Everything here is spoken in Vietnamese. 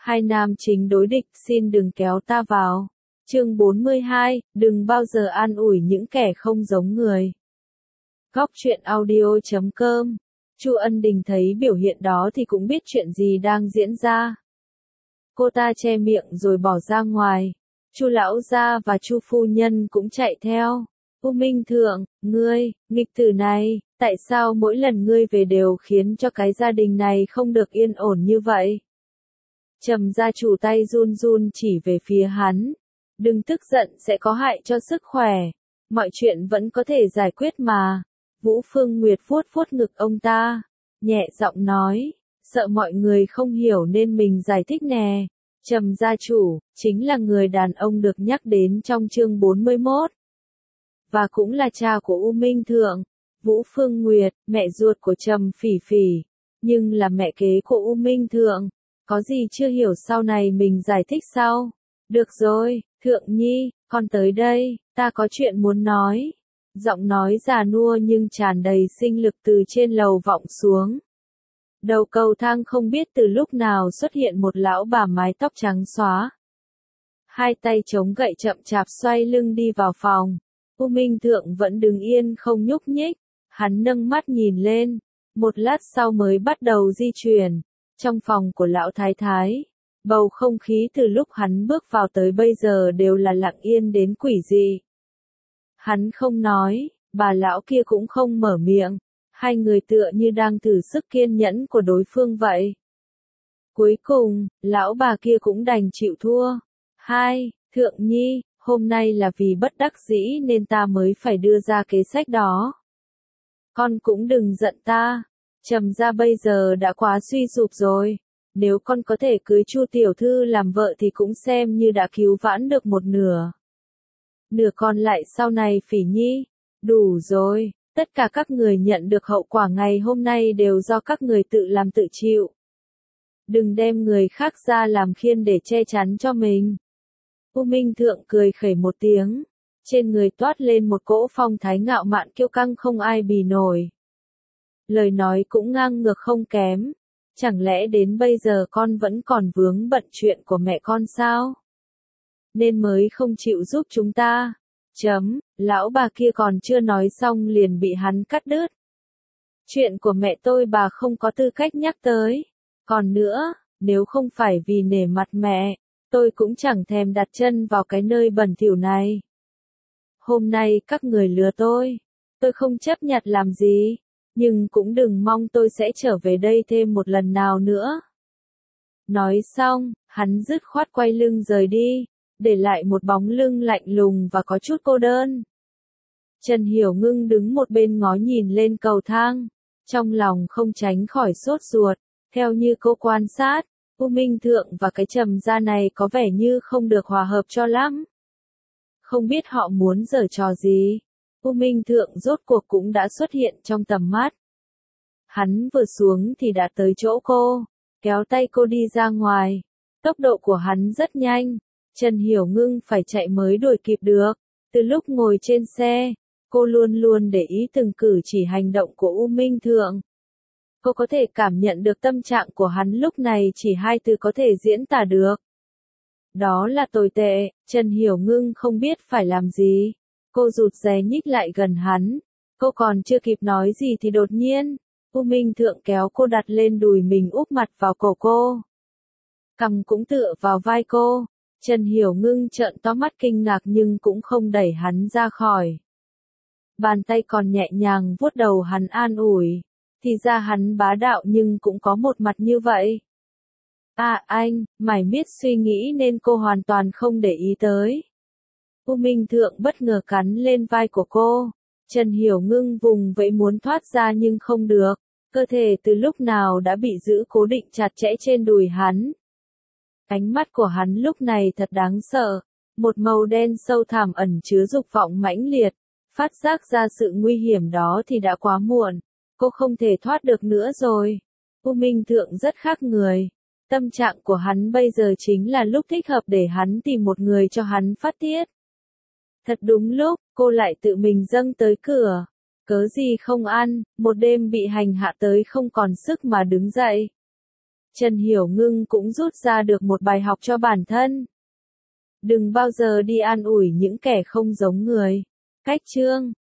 Hai nam chính đối địch, xin đừng kéo ta vào. Chương 42, đừng bao giờ an ủi những kẻ không giống người. Góc truyện audio.com. Chu Ân Đình thấy biểu hiện đó thì cũng biết chuyện gì đang diễn ra. Cô ta che miệng rồi bỏ ra ngoài. Chu lão gia và Chu phu nhân cũng chạy theo. U Minh Thượng, ngươi, nghịch tử này, tại sao mỗi lần ngươi về đều khiến cho cái gia đình này không được yên ổn như vậy? Trầm gia chủ tay run run chỉ về phía hắn. Đừng tức giận, sẽ có hại cho sức khỏe. Mọi chuyện vẫn có thể giải quyết mà. Vũ Phương Nguyệt vuốt vuốt ngực ông ta, nhẹ giọng nói, sợ mọi người không hiểu nên mình giải thích nè. Trầm gia chủ, chính là người đàn ông được nhắc đến trong chương 41. Và cũng là cha của U Minh Thượng. Vũ Phương Nguyệt, mẹ ruột của Trầm Phỉ Phỉ, nhưng là mẹ kế của U Minh Thượng. Có gì chưa hiểu sau này mình giải thích sau. Được rồi, Thượng Nhi, con tới đây, ta có chuyện muốn nói. Giọng nói già nua nhưng tràn đầy sinh lực từ trên lầu vọng xuống. Đầu cầu thang không biết từ lúc nào xuất hiện một lão bà mái tóc trắng xóa. Hai tay chống gậy chậm chạp xoay lưng đi vào phòng. U Minh Thượng vẫn đứng yên không nhúc nhích. Hắn nâng mắt nhìn lên. Một lát sau mới bắt đầu di chuyển. Trong phòng của lão thái thái, bầu không khí từ lúc hắn bước vào tới bây giờ đều là lặng yên đến quỷ dị. Hắn không nói, bà lão kia cũng không mở miệng. Hai người tựa như đang thử sức kiên nhẫn của đối phương vậy. Cuối cùng, lão bà kia cũng đành chịu thua. Thượng Nhi, hôm nay là vì bất đắc dĩ nên ta mới phải đưa ra kế sách đó. Con cũng đừng giận ta. Trầm gia bây giờ đã quá suy sụp rồi. Nếu con có thể cưới Chu tiểu thư làm vợ thì cũng xem như đã cứu vãn được một nửa. Nửa còn lại sau này Phỉ Nhi. Đủ rồi, tất cả các người nhận được hậu quả ngày hôm nay đều do các người tự làm tự chịu. Đừng đem người khác ra làm khiên để che chắn cho mình. U Minh Thượng cười khẩy một tiếng. Trên người toát lên một cỗ phong thái ngạo mạn kiêu căng không ai bì nổi. Lời nói cũng ngang ngược không kém. Chẳng lẽ đến bây giờ con vẫn còn vướng bận chuyện của mẹ con sao? Nên mới không chịu giúp chúng ta. Lão bà kia còn chưa nói xong liền bị hắn cắt đứt. Chuyện của mẹ tôi bà không có tư cách nhắc tới. Còn nữa, nếu không phải vì nể mặt mẹ, tôi cũng chẳng thèm đặt chân vào cái nơi bẩn thỉu này. Hôm nay các người lừa tôi không chấp nhận làm gì. Nhưng cũng đừng mong tôi sẽ trở về đây thêm một lần nào nữa. Nói xong, hắn dứt khoát quay lưng rời đi, để lại một bóng lưng lạnh lùng và có chút cô đơn. Trần Hiểu Ngưng đứng một bên ngó nhìn lên cầu thang, trong lòng không tránh khỏi sốt ruột. Theo như cô quan sát, U Minh Thượng và cái Trầm gia này có vẻ như không được hòa hợp cho lắm. Không biết họ muốn giở trò gì. U Minh Thượng rốt cuộc cũng đã xuất hiện trong tầm mắt. Hắn vừa xuống thì đã tới chỗ cô, kéo tay cô đi ra ngoài. Tốc độ của hắn rất nhanh, Trần Hiểu Ngưng phải chạy mới đuổi kịp được. Từ lúc ngồi trên xe, cô luôn luôn để ý từng cử chỉ hành động của U Minh Thượng. Cô có thể cảm nhận được tâm trạng của hắn lúc này chỉ hai từ có thể diễn tả được. Đó là tồi tệ. Trần Hiểu Ngưng không biết phải làm gì. Cô rụt rè nhích lại gần hắn. Cô còn chưa kịp nói gì thì đột nhiên, U Minh Thượng kéo cô đặt lên đùi mình úp mặt vào cổ cô. Cằm cũng tựa vào vai cô. Trần Hiểu Ngưng trợn to mắt kinh ngạc nhưng cũng không đẩy hắn ra khỏi. Bàn tay còn nhẹ nhàng vuốt đầu hắn an ủi. Thì ra hắn bá đạo nhưng cũng có một mặt như vậy. Anh, mải miết suy nghĩ nên cô hoàn toàn không để ý tới. U Minh Thượng bất ngờ cắn lên vai của cô. Trần Hiểu Ngưng vùng vẫy muốn thoát ra nhưng không được. Cơ thể từ lúc nào đã bị giữ cố định chặt chẽ trên đùi hắn. Ánh mắt của hắn lúc này thật đáng sợ. Một màu đen sâu thẳm ẩn chứa dục vọng mãnh liệt. Phát giác ra sự nguy hiểm đó thì đã quá muộn. Cô không thể thoát được nữa rồi. U Minh Thượng rất khác người. Tâm trạng của hắn bây giờ chính là lúc thích hợp để hắn tìm một người cho hắn phát tiết. Thật đúng lúc, cô lại tự mình dâng tới cửa. Cớ gì không ăn, một đêm bị hành hạ tới không còn sức mà đứng dậy. Trần Hiểu Ngưng cũng rút ra được một bài học cho bản thân. Đừng bao giờ đi an ủi những kẻ không giống người. Cách chương